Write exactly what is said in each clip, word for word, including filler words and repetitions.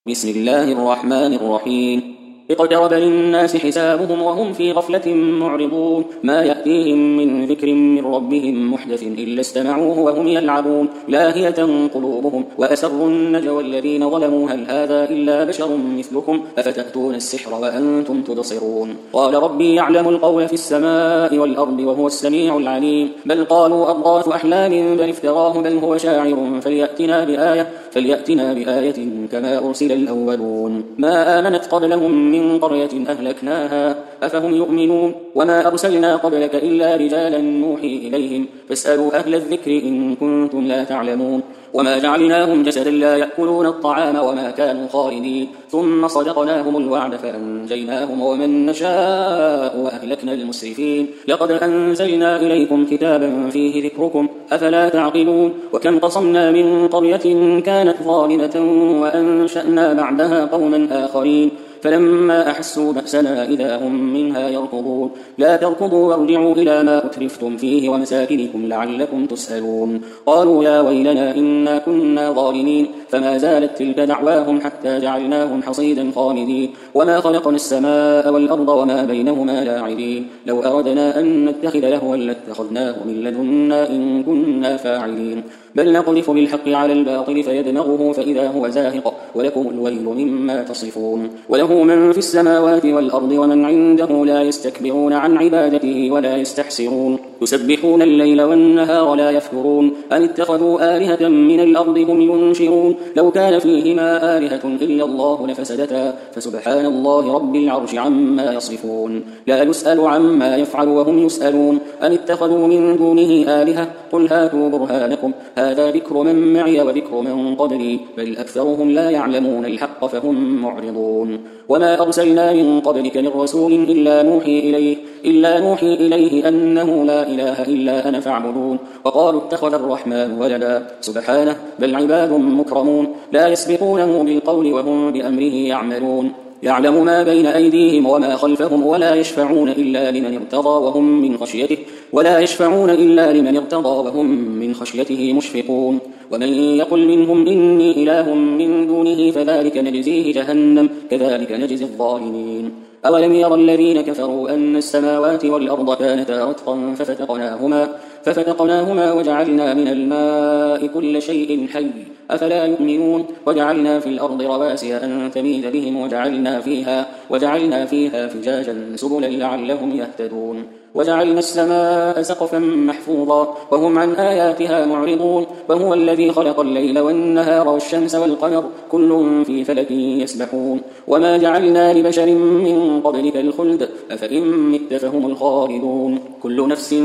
بسم الله الرحمن الرحيم. اقترب للناس حسابهم وهم في غفلة معرضون. ما يأتيهم من ذكر من ربهم محدث إلا استمعوه وهم يلعبون لاهية قلوبهم وأسروا النجوى الذين ظلموا هل هذا إلا بشر مثلكم أفتأتون السحر وأنتم تبصرون. قال ربي يعلم القول في السماء والأرض وهو السميع العليم. بل قالوا أضغاث أحلام بل افتراه بل هو شاعر فليأتنا بآية فليأتنا بآية كما أرسل الأولون. ما آمنت قبلهم من قرية أهلكناها أفهم يؤمنون. وما أرسلنا قبلك إلا رجالا نوحي إليهم فاسألوا أهل الذكر إن كنتم لا تعلمون. وما جعلناهم جسدا لا يأكلون الطعام وما كانوا خالدين ثم صدقناهم الوعد فأنجيناهم ومن نشاء وأهلكنا المسرفين. لقد أنزلنا إليكم كتابا فيه ذكركم أفلا تعقلون. وكم قصمنا من قرية كانت ظالمة وأنشأنا بعدها قوما آخرين فلما أحسوا بأسنا إذا هم منها يركضون. لا تركضوا وارجعوا إلى ما أترفتم فيه ومساكنكم لعلكم تسألون. قالوا يا ويلنا إنا كنا ظالمين فما زالت تلك دعواهم حتى جعلناهم حصيدا خامدين. وما خلقنا السماء والأرض وما بينهما لاعبين. لو أردنا أن نتخذ لهوا لاتخذناه من لدنا إن كنا فاعلين. بل نقذف بالحق على الباطل فيدمغه فإذا هو زاهق ولكم الويل مما تصفون. وله من في السماوات والأرض ومن عنده لا يستكبرون عن عبادته ولا يستحسرون. يسبحون الليل والنهار لا يفترون. أن اتخذوا آلهة من الأرض هم ينشرون. لو كان فيهما آلهة إلا الله لفسدتا فسبحان الله رب العرش عما يصفون. لا يسأل عما يفعل وهم يسألون. أن اتخذوا من دونه آلهة قل هاتوا برهانكم هذا ذكر من معي وذكر من قبلي بل أكثرهم لا يعلمون الحق فهم معرضون. وما أرسلنا من قبلك من رسول إلا نوحي إليه إلا نوحي إليه أنه لا إله إلا أنا فاعبدون. وقالوا اتخذ الرحمن ولدا سبحانه بل عباد مكرمون لا يسبقونه بالقول وهم بأمره يعملون. يعلم ما بين أيديهم وما خلفهم ولا يشفعون إلا لمن ارتضى وهم من خشيته ولا يشفعون إلا لمن ارتضى وهم من خشيته مشفقون. ومن يقل منهم إني إله من دونه فذلك نجزيه جهنم كذلك نجزي الظالمين. أولم يرى الذين كفروا أن السماوات والأرض كانتا رتقا ففتقناهما ففتقناهما وجعلنا من الماء كل شيء حي أفلا يؤمنون. وجعلنا في الأرض رواسي أن تميد بهم وجعلنا فيها وجعلنا فيها فجاجا سبلا لعلهم يهتدون. وجعلنا السماء سقفا محفوظا وهم عن آياتها معرضون. وهو الذي خلق الليل والنهار والشمس والقمر كل في فلك يسبحون. وما جعلنا لبشر من قبلك الخلد أفإن مت فهم الخالدون. كل نفس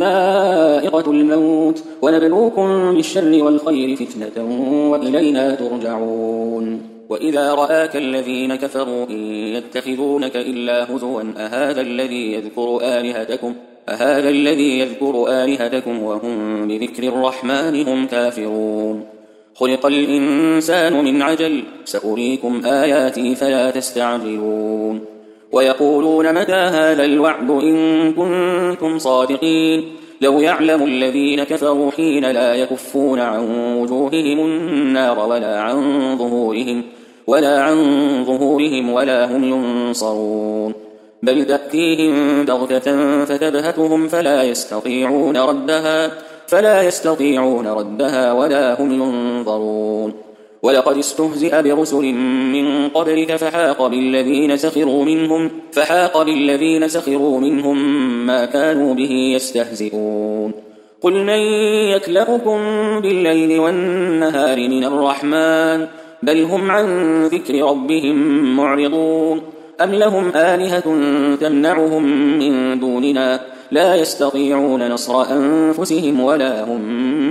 ذائقة الموت ونبلوكم بالشر والخير فتنة وإلينا ترجعون. وإذا رآك الذين كفروا إن يتخذونك إلا هزوا أهذا الذي يذكر آلهتكم أهذا الذي يذكر آلهتكم وهم بذكر الرحمن هم كافرون. خلق الإنسان من عجل سأريكم آياتي فلا تستعجلون. ويقولون متى هذا الوعد إن كنتم صادقين. لو يعلم الذين كفروا حين لا يكفون عن وجوههم النار ولا عن ظهورهم ولا عن ظهورهم ولا هم ينصرون. بل تأتيهم بغتة فتبهتهم فلا يستطيعون ردها فلا يستطيعون ردها ولا هم ينظرون. ولقد استهزئ برسل من قبلك فحاق بالذين سخروا منهم فحاق بالذين سخروا منهم ما كانوا به يستهزئون. قل من يكلؤكم بالليل والنهار من الرحمن بل هم عن ذكر ربهم معرضون. أم لهم آلهة تمنعهم من دوننا لا يستطيعون نصر أنفسهم ولا هم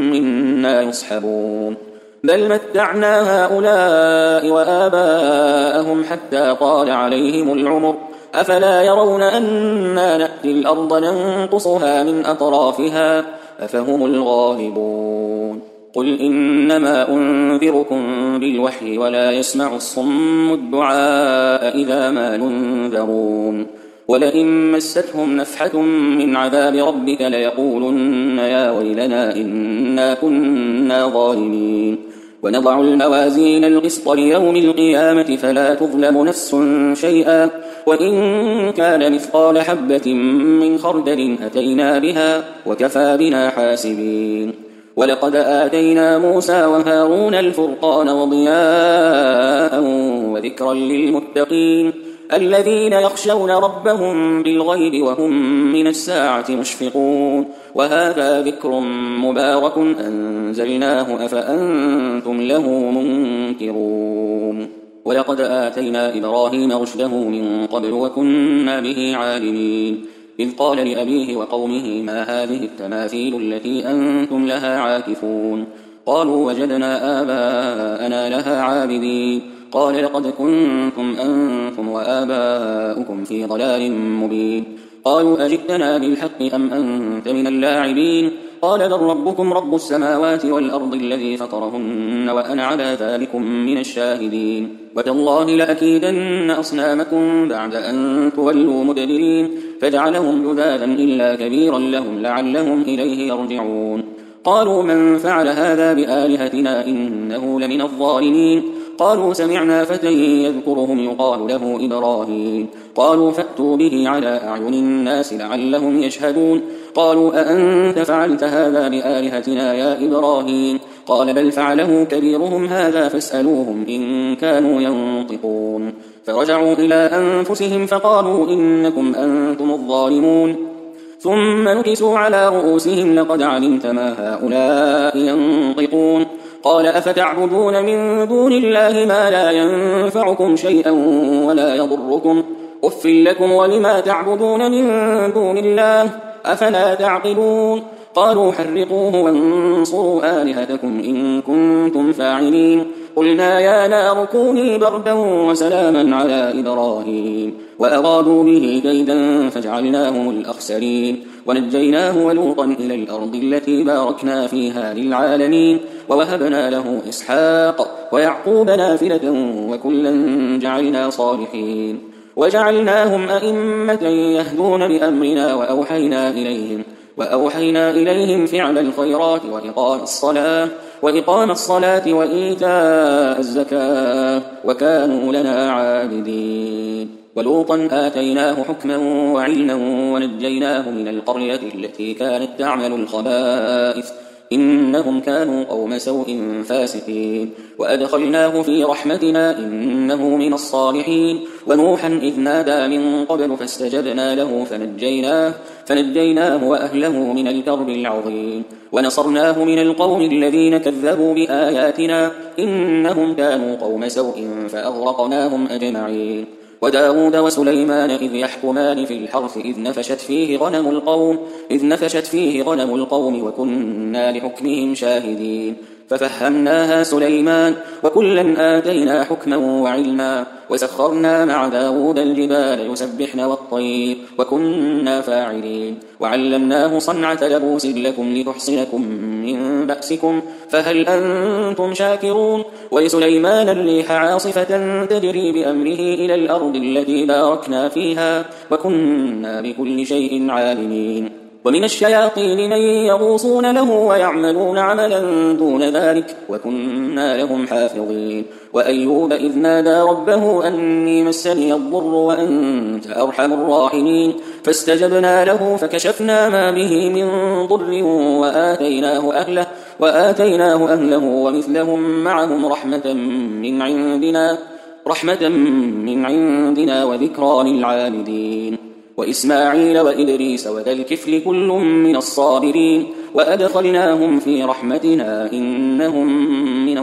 منا يصحبون. بل متعنا هؤلاء وآباءهم حتى طال عليهم العمر أفلا يرون أنا نأتي الأرض ننقصها من أطرافها أفهم الغالبون. قل إنما أنذركم بالوحي ولا يسمع الصم الدعاء إذا ما ينذرون. ولئن مستهم نفحة من عذاب ربك ليقولن يا ويلنا إنا كنا ظالمين. ونضع الموازين القسط ليوم القيامة فلا تظلم نفس شيئا وإن كان مثقال حبة من خردل أتينا بها وكفى بنا حاسبين ولقد آتينا موسى وهارون الفرقان وضياء وذكرا للمتقين الذين يخشون ربهم بالغيب وهم من الساعة مشفقون وهذا ذكر مبارك أنزلناه أفأنتم له منكرون ولقد آتينا إبراهيم رشده من قبل وكنا به عالمين إذ قال لأبيه وقومه ما هذه التماثيل التي أنتم لها عاكفون قالوا وجدنا آباءنا لها عابدين قال لقد كنتم أنتم وآباؤكم في ضلال مبين قالوا أجئتنا بالحق أم أنت من اللاعبين قال بل ربكم رب السماوات والأرض الذي فطرهن وأنا على ذلكم من الشاهدين وتالله لأكيدن أصنامكم بعد أن تولوا مدبرين فجعلهم جذاذا إلا كبيرا لهم لعلهم إليه يرجعون قالوا من فعل هذا بآلهتنا إنه لمن الظالمين قالوا سمعنا فتى يذكرهم يقال له إبراهيم قالوا فأتوا به على أعين الناس لعلهم يشهدون قالوا أأنت فعلت هذا بآلهتنا يا إبراهيم قال بل فعله كبيرهم هذا فاسألوهم إن كانوا ينطقون فرجعوا إلى أنفسهم فقالوا إنكم أنتم الظالمون ثم نكسوا على رؤوسهم لقد علمت ما هؤلاء ينطقون قال أفتعبدون من دون الله ما لا ينفعكم شيئا ولا يضركم أف لكم ولما تعبدون من دون الله أفلا تعقلون قالوا حرقوه وانصروا آلهتكم إن كنتم فاعلين قلنا يا نار كوني بردا وسلاما على إبراهيم وأرادوا به كيدا فجعلناهم الأخسرين ونجيناه ولوطا إلى الأرض التي باركنا فيها للعالمين ووهبنا له إسحاق ويعقوب نافلة وكلا جعلنا صالحين وجعلناهم أئمة يهدون بأمرنا وأوحينا إليهم وأوحينا إليهم فعل الخيرات وإقام الصلاة وإقام الصلاة وإيتاء الزكاة وكانوا لنا عابدين ولوطا آتيناه حكما وعلما ونجيناه من القرية التي كانت تعمل الخبائث إنهم كانوا قوم سوء فاسقين وأدخلناه في رحمتنا إنه من الصالحين ونوحا إذ نادى من قبل فاستجبنا له فنجيناه, فنجيناه وأهله من الكرب العظيم ونصرناه من القوم الذين كذبوا بآياتنا إنهم كانوا قوم سوء فأغرقناهم أجمعين وداود وسليمان إذ يحكمان في الحرث إذ نفشت فيه غنم القوم إذ نفشت فيه غنم القوم وكنا لحكمهم شاهدين ففهمناها سليمان وكلا آتينا حكما وعلما وسخرنا مع داود الجبال يسبحن والطير وكنا فاعلين وعلمناه صنعة لبوس لكم لتحصنكم من بأسكم فهل أنتم شاكرون ولسليمان الريح عاصفة تجري بأمره إلى الأرض التي باركنا فيها وكنا بكل شيء عالمين ومن الشياطين من يغوصون له ويعملون عملا دون ذلك وكنا لهم حافظين وأيوب إذ نادى ربه أني مسني الضر وأنت أرحم الراحمين فاستجبنا له فكشفنا ما به من ضر وآتيناه أهله, وآتيناه أهله ومثلهم معهم رحمة من عندنا, رحمة من عندنا وذكرى للعابدين وإسماعيل وإدريس وذا الكفل كل من الصابرين وأدخلناهم في رحمتنا إنهم من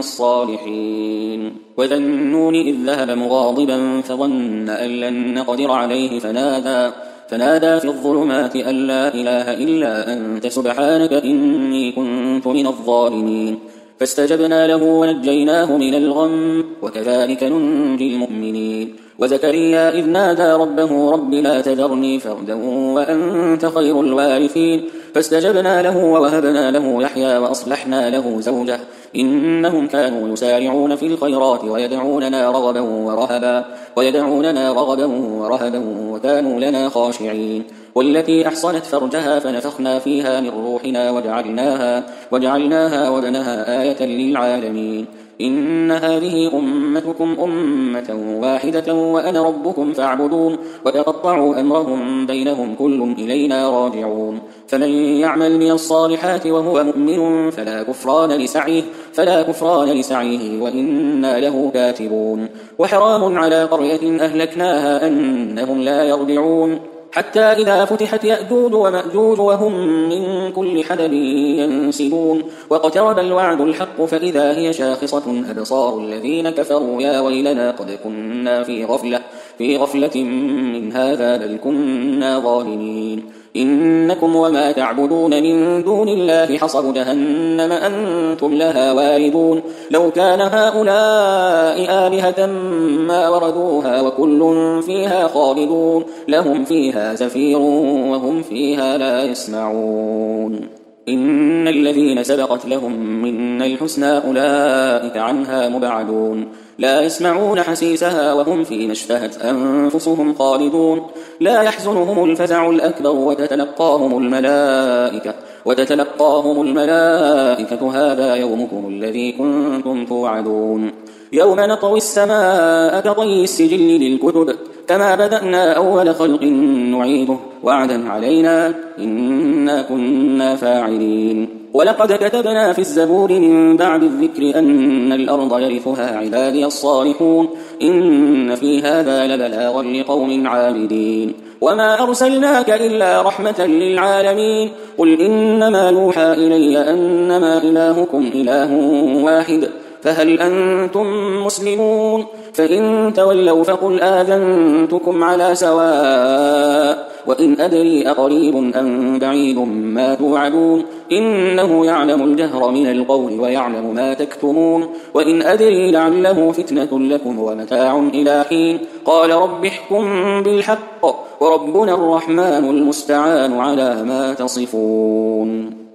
الصالحين وذا النون إذ ذهب مغاضبا فظن أن لن نقدر عليه فنادى, فنادى في الظلمات أن لا إله إلا أنت سبحانك إني كنت من الظالمين فاستجبنا له ونجيناه من الغم وكذلك ننجي المؤمنين وزكريا إذ نادى ربه رب لا تذرني فردا وأنت خير الوارثين فاستجبنا له ووهبنا له يحيى وأصلحنا له زوجه إنهم كانوا يسارعون في الخيرات ويدعوننا رغبا ورهبا ويدعوننا رغبا ورهبا وكانوا لنا خاشعين والتي أحصنت فرجها فنفخنا فيها من روحنا وجعلناها, وجعلناها وبنها آية للعالمين إن هذه أمتكم أمة واحدة وأنا ربكم فاعبدون وتقطعوا أمرهم بينهم كل إلينا راجعون فمن يعمل من الصالحات وهو مؤمن فلا كفران لسعيه فلا كفران لسعيه وإنا له كاتبون وحرام على قرية أهلكناها أنهم لا يرجعون حتى إذا فتحت يأجوج ومأجوج وهم من كل حدب ينسلون واقترب الوعد الحق فإذا هي شاخصة أبصار الذين كفروا يا ويلنا قد كنا في غفلة في غفلة من هذا بل كنا ظالمين إنكم وما تعبدون من دون الله حصب جهنم أنتم لها واردون لو كان هؤلاء آلهة ما وردوها وكل فيها خالدون لهم فيها زفير وهم فيها لا يسمعون إن الذين سبقت لهم منا الحسنى أولئك عنها مبعدون لا يسمعون حسيسها وهم فيما اشتهت أنفسهم خالدون لا يحزنهم الفزع الأكبر وتتلقاهم الملائكة وتتلقاهم الملائكة هذا يومكم الذي كنتم توعدون يوم نطوي السماء كطي السجل للكتب كما بدأنا أول خلق نعيده وعدا علينا إنا كنا فاعلين ولقد كتبنا في الزبور من بعد الذكر أن الأرض يرثها عبادي الصالحون إن في هذا لبلاغا لقوم عابدين وما أرسلناك إلا رحمة للعالمين قل إنما يوحى إلي أنما إلهكم إله واحد فهل أنتم مسلمون فإن تولوا فقل آذنتكم على سواء وإن أدري أقريب أم بعيد ما توعدون إنه يعلم الجهر من القول ويعلم ما تكتمون وإن أدري لعله فتنة لكم ومتاع إلى حين قال رب احكم بالحق وربنا الرحمن المستعان على ما تصفون.